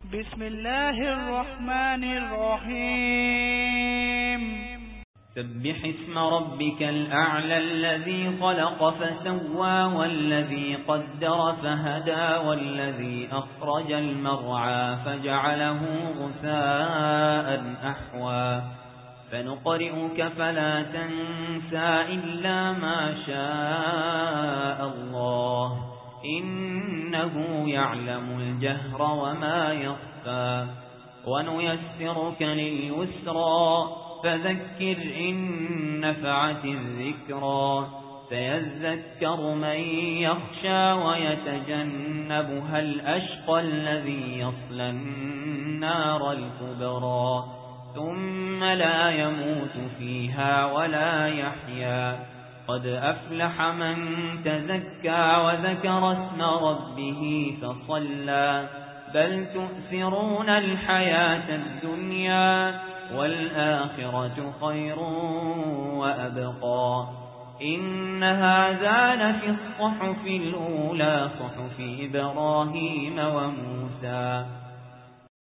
بسم الله الرحمن الرحيم سبح اسم ربك الأعلى الذي خلق فسوى والذي قدر فهدى والذي أخرج المرعى فجعله غثاء أحوى فنقرئك فلا تنسى إلا ما شاء الله إنه يعلم الجهر وما يخفى ونيسرك لليسرى فذكر إن نفعت الذكرى سيذكر من يخشى ويتجنبها الأشقى الذي يصلى النار الكبرى ثم لا يموت فيها ولا يحيا قد أفلح من تزكى وذكر اسم ربه فصلى بل تؤثرون الحياة الدنيا والآخرة خير وأبقى إن هذا لفي الصحف الأولى صحف إبراهيم وموسى